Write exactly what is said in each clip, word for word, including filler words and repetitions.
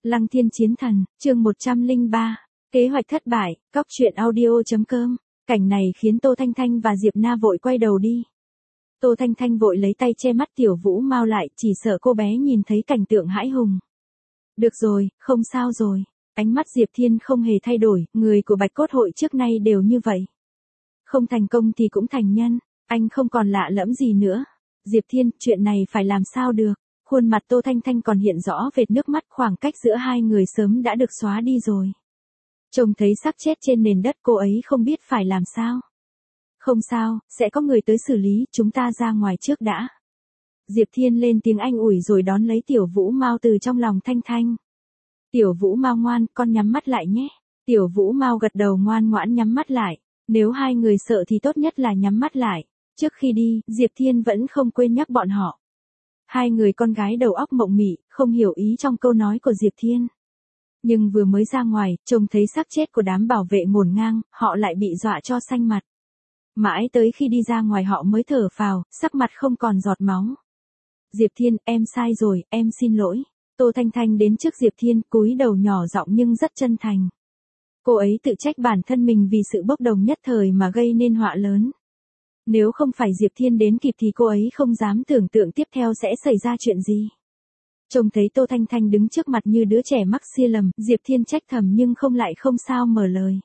Lăng Thiên Chiến Thần, chương một trăm lẻ ba, kế hoạch thất bại, cóc truyện audio.com, cảnh này khiến Tô Thanh Thanh và Diệp Na vội quay đầu đi. Tô Thanh Thanh vội lấy tay che mắt Tiểu Vũ Mao lại, chỉ sợ cô bé nhìn thấy cảnh tượng hãi hùng. Được rồi, không sao rồi. Ánh mắt Diệp Thiên không hề thay đổi, người của Bạch Cốt hội trước nay đều như vậy. Không thành công thì cũng thành nhân, anh không còn lạ lẫm gì nữa. Diệp Thiên, chuyện này phải làm sao được? Khuôn mặt Tô Thanh Thanh còn hiện rõ vệt nước mắt, khoảng cách giữa hai người sớm đã được xóa đi rồi. Trông thấy xác chết trên nền đất, cô ấy không biết phải làm sao. Không sao, sẽ có người tới xử lý, chúng ta ra ngoài trước đã. Diệp Thiên lên tiếng anh ủi rồi đón lấy Tiểu Vũ Mao từ trong lòng Thanh Thanh. Tiểu Vũ Mao ngoan, con nhắm mắt lại nhé. Tiểu Vũ Mao gật đầu ngoan ngoãn nhắm mắt lại. Nếu hai người sợ thì tốt nhất là nhắm mắt lại. Trước khi đi, Diệp Thiên vẫn không quên nhắc bọn họ. Hai người con gái đầu óc mộng mị, không hiểu ý trong câu nói của Diệp Thiên. Nhưng vừa mới ra ngoài, trông thấy xác chết của đám bảo vệ ngổn ngang, họ lại bị dọa cho xanh mặt. Mãi tới khi đi ra ngoài họ mới thở phào, sắc mặt không còn giọt máu. Diệp Thiên, em sai rồi, em xin lỗi. Tô Thanh Thanh đến trước Diệp Thiên, cúi đầu nhỏ giọng nhưng rất chân thành. Cô ấy tự trách bản thân mình vì sự bốc đồng nhất thời mà gây nên họa lớn. Nếu không phải Diệp Thiên đến kịp thì cô ấy không dám tưởng tượng tiếp theo sẽ xảy ra chuyện gì. Trông thấy Tô Thanh Thanh đứng trước mặt như đứa trẻ mắc sai lầm, Diệp Thiên trách thầm nhưng không lại không sao mở lời.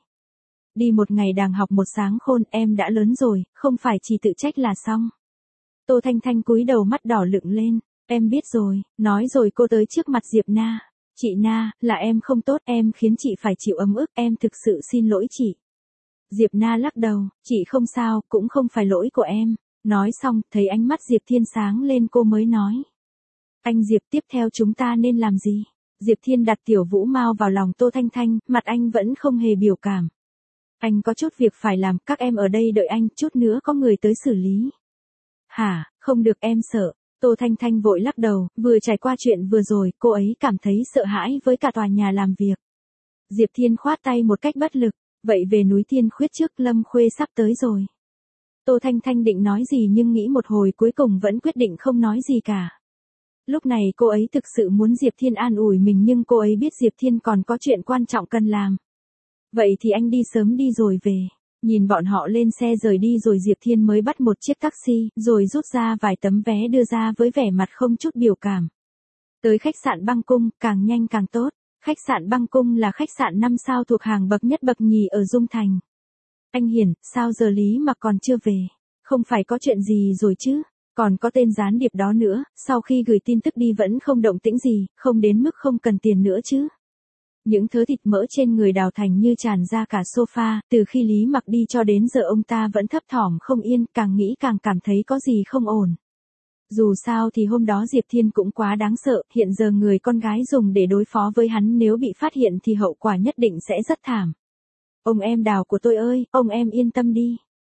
Đi một ngày đàng học một sáng khôn, em đã lớn rồi, không phải chỉ tự trách là xong. Tô Thanh Thanh cúi đầu mắt đỏ lựng lên, em biết rồi, nói rồi cô tới trước mặt Diệp Na. Chị Na, là em không tốt, em khiến chị phải chịu ấm ức, em thực sự xin lỗi chị. Diệp Na lắc đầu, chị không sao, cũng không phải lỗi của em. Nói xong, thấy ánh mắt Diệp Thiên sáng lên cô mới nói. Anh Diệp, tiếp theo chúng ta nên làm gì? Diệp Thiên đặt Tiểu Vũ Mao vào lòng Tô Thanh Thanh, mặt anh vẫn không hề biểu cảm. Anh có chút việc phải làm, các em ở đây đợi anh, chút nữa có người tới xử lý. Hả, không được em sợ. Tô Thanh Thanh vội lắc đầu, vừa trải qua chuyện vừa rồi, cô ấy cảm thấy sợ hãi với cả tòa nhà làm việc. Diệp Thiên khoát tay một cách bất lực, vậy về núi Thiên Khuyết trước, Lâm Khuê sắp tới rồi. Tô Thanh Thanh định nói gì nhưng nghĩ một hồi cuối cùng vẫn quyết định không nói gì cả. Lúc này cô ấy thực sự muốn Diệp Thiên an ủi mình nhưng cô ấy biết Diệp Thiên còn có chuyện quan trọng cần làm. Vậy thì anh đi sớm đi rồi về. Nhìn bọn họ lên xe rời đi rồi Diệp Thiên mới bắt một chiếc taxi, rồi rút ra vài tấm vé đưa ra với vẻ mặt không chút biểu cảm. Tới khách sạn Băng Cung, càng nhanh càng tốt. Khách sạn Băng Cung là khách sạn năm sao thuộc hàng bậc nhất bậc nhì ở Dung Thành. Anh Hiển, sao giờ Lý mà còn chưa về? Không phải có chuyện gì rồi chứ? Còn có tên gián điệp đó nữa, sau khi gửi tin tức đi vẫn không động tĩnh gì, không đến mức không cần tiền nữa chứ? Những thớ thịt mỡ trên người Đào Thành như tràn ra cả sofa, từ khi Lý Mặc đi cho đến giờ ông ta vẫn thấp thỏm không yên, càng nghĩ càng cảm thấy có gì không ổn. Dù sao thì hôm đó Diệp Thiên cũng quá đáng sợ, hiện giờ người con gái dùng để đối phó với hắn nếu bị phát hiện thì hậu quả nhất định sẽ rất thảm. Ông em Đào của tôi ơi, ông em yên tâm đi.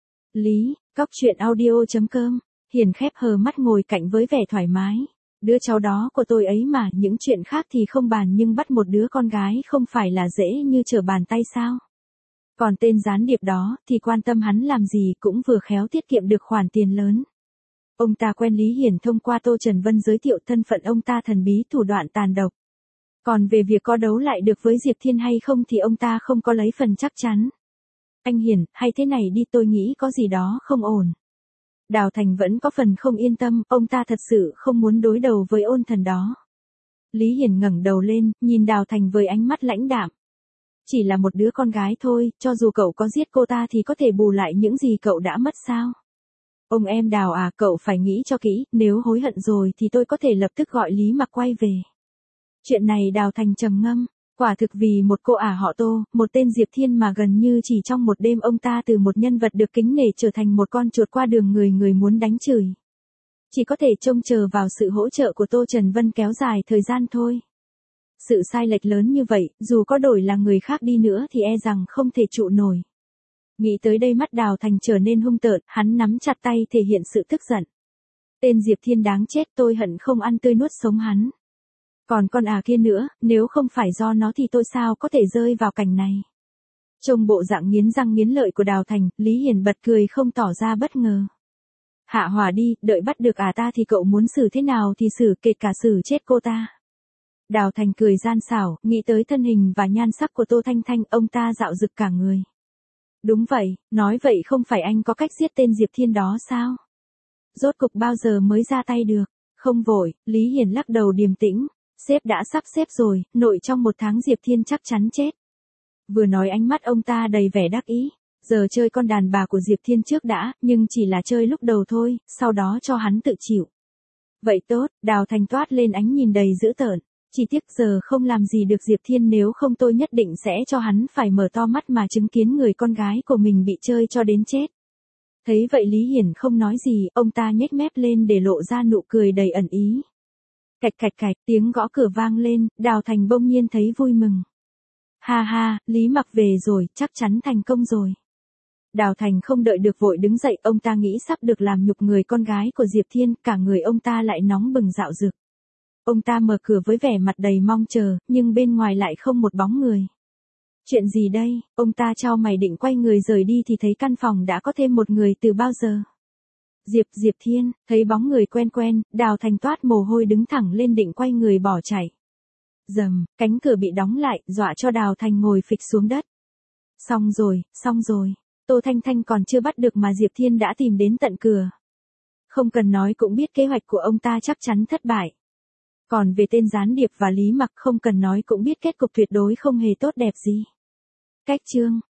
Lý, cóc truyện audio.com, Hiền khép hờ mắt ngồi cạnh với vẻ thoải mái. Đứa cháu đó của tôi ấy mà, những chuyện khác thì không bàn nhưng bắt một đứa con gái không phải là dễ như trở bàn tay sao. Còn tên gián điệp đó thì quan tâm hắn làm gì cũng vừa khéo tiết kiệm được khoản tiền lớn. Ông ta quen Lý Hiển thông qua Tô Trần Vân giới thiệu thân phận ông ta thần bí thủ đoạn tàn độc. Còn về việc có đấu lại được với Diệp Thiên hay không thì ông ta không có lấy phần chắc chắn. Anh Hiển, hay thế này đi, tôi nghĩ có gì đó không ổn. Đào Thành vẫn có phần không yên tâm, ông ta thật sự không muốn đối đầu với ôn thần đó. Lý Hiển ngẩng đầu lên, nhìn Đào Thành với ánh mắt lãnh đạm. Chỉ là một đứa con gái thôi, cho dù cậu có giết cô ta thì có thể bù lại những gì cậu đã mất sao? Ông em Đào à, cậu phải nghĩ cho kỹ, nếu hối hận rồi thì tôi có thể lập tức gọi Lý Mặc quay về. Chuyện này Đào Thành trầm ngâm, quả thực vì một cô ả họ Tô, một tên Diệp Thiên mà gần như chỉ trong một đêm ông ta từ một nhân vật được kính nể trở thành một con chuột qua đường người người muốn đánh chửi. Chỉ có thể trông chờ vào sự hỗ trợ của Tô Trần Vân kéo dài thời gian thôi. Sự sai lệch lớn như vậy, dù có đổi là người khác đi nữa thì e rằng không thể trụ nổi. Nghĩ tới đây mắt Đào Thành trở nên hung tợn, hắn nắm chặt tay thể hiện sự tức giận. Tên Diệp Thiên đáng chết, tôi hận không ăn tươi nuốt sống hắn. Còn con à kia nữa, nếu không phải do nó thì tôi sao có thể rơi vào cảnh này. Trông bộ dạng nghiến răng nghiến lợi của Đào Thành, Lý Hiển bật cười không tỏ ra bất ngờ. Hạ hỏa đi, đợi bắt được à ta thì cậu muốn xử thế nào thì xử, kể cả xử chết cô ta. Đào Thành cười gian xảo, nghĩ tới thân hình và nhan sắc của Tô Thanh Thanh, ông ta dạo dực cả người. Đúng vậy, nói vậy không phải anh có cách giết tên Diệp Thiên đó sao? Rốt cục bao giờ mới ra tay được? Không vội, Lý Hiển lắc đầu điềm tĩnh. Sếp đã sắp xếp rồi, nội trong một tháng Diệp Thiên chắc chắn chết. Vừa nói ánh mắt ông ta đầy vẻ đắc ý. Giờ chơi con đàn bà của Diệp Thiên trước đã, nhưng chỉ là chơi lúc đầu thôi, sau đó cho hắn tự chịu. Vậy tốt, Đào Thành toát lên ánh nhìn đầy dữ tợn. Chỉ tiếc giờ không làm gì được Diệp Thiên, nếu không tôi nhất định sẽ cho hắn phải mở to mắt mà chứng kiến người con gái của mình bị chơi cho đến chết. Thấy vậy Lý Hiển không nói gì, ông ta nhếch mép lên để lộ ra nụ cười đầy ẩn ý. Cạch cạch cạch, tiếng gõ cửa vang lên, Đào Thành bỗng nhiên thấy vui mừng. Ha ha, Lý Mặc về rồi, chắc chắn thành công rồi. Đào Thành không đợi được vội đứng dậy, ông ta nghĩ sắp được làm nhục người con gái của Diệp Thiên, cả người ông ta lại nóng bừng dạo dực. Ông ta mở cửa với vẻ mặt đầy mong chờ, nhưng bên ngoài lại không một bóng người. Chuyện gì đây? Ông ta chau mày định quay người rời đi thì thấy căn phòng đã có thêm một người từ bao giờ. Diệp, Diệp Thiên, thấy bóng người quen quen, Đào Thành toát mồ hôi đứng thẳng lên định quay người bỏ chạy. Dầm, cánh cửa bị đóng lại, dọa cho Đào Thành ngồi phịch xuống đất. Xong rồi, xong rồi, Tô Thanh Thanh còn chưa bắt được mà Diệp Thiên đã tìm đến tận cửa. Không cần nói cũng biết kế hoạch của ông ta chắc chắn thất bại. Còn về tên gián điệp và Lý Mặc không cần nói cũng biết kết cục tuyệt đối không hề tốt đẹp gì. Cách chương